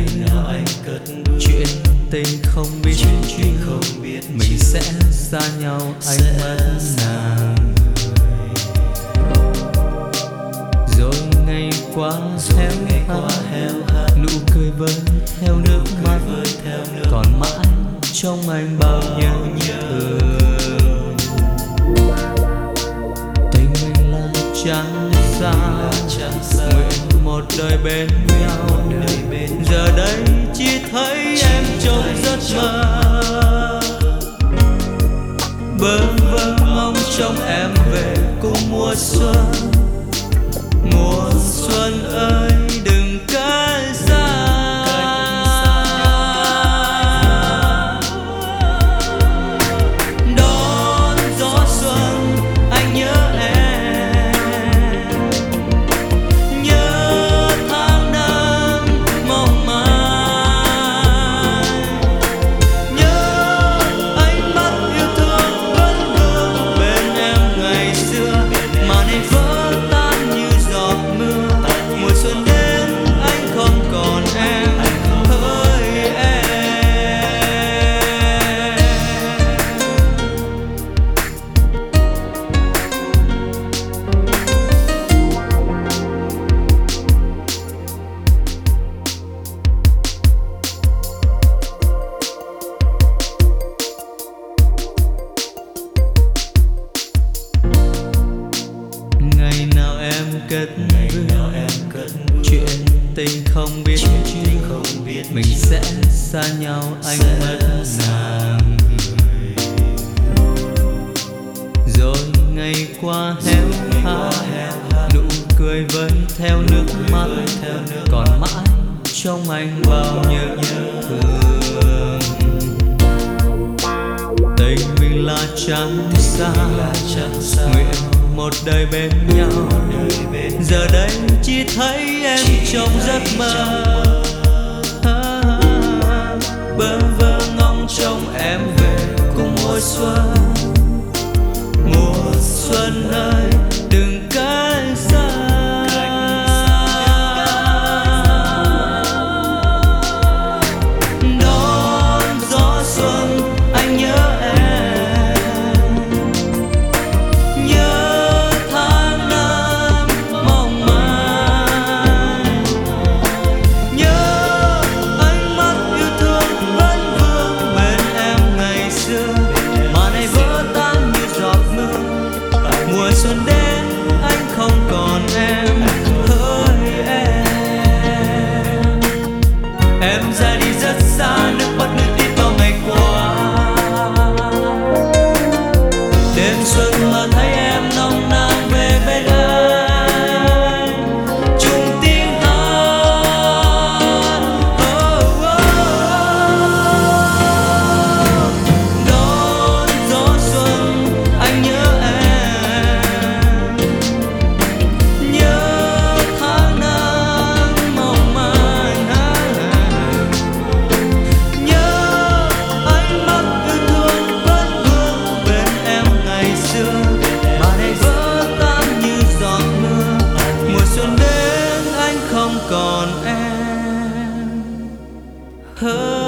nào anh cất bước, chuyện tình không biết mình sẽ xa nhau anh mất nàng. Rồi ngày qua héo hắt, nụ cười vơi theo nước mắt, còn mãi trong anh bao nhớ thương. Tình mình là chẳng xa, nguyện một đời bên nhau. Giờ đây chỉ thấy em trong giấc mơ, bơ vơ mong trong em về cùng mùa xuân. Mùa xuân ơi đừng cách xa, đón gió xuân anh nhớ em, nhớ tháng năm mong manh, nhớ ánh mắt yêu thương vẫn vương bên em ngày xưa. Mà nay vỡ tan như giọt mưa, mùa xuân đến anh không còn em hỡi em. Ngày nào em cất bước, chuyện tình không biết mình sẽ xa nhau anh mất nàng. Rồi ngày qua héo hắt, nụ cười vơi theo nước mắt, còn mãi trong anh bao nhớ thương. Tình mình là chẳng xa, nguyện một đời bên nhau. Giờ đây chỉ thấy em trong giấc mơ, bơ vơ ngóng trông em về cùng mùa xuân. Mùa xuân ơi đừng cách xa, đón gió xuân anh nhớ em, nhớ tháng năm mong manh, nhớ ánh mắt yêu thương vẫn vương bên em ngày xưa. Mà nay vỡ tan như giọt mưa, mùa xuân đến anh không còn em hỡi em. Em ra đi rất xa, nước mắt nước tít bao ngày qua. Đêm xuân mà thấy em nồng nàn về bên anh, chung tiếng hát. Đón gió xuân anh nhớ em, nhớ tháng năm mong manh, nhớ ánh mắt yêu thương vẫn vương bên em ngày xưa. Mà nay vỡ tan như giọt mưa, mùa xuân đến anh không còn em hỡi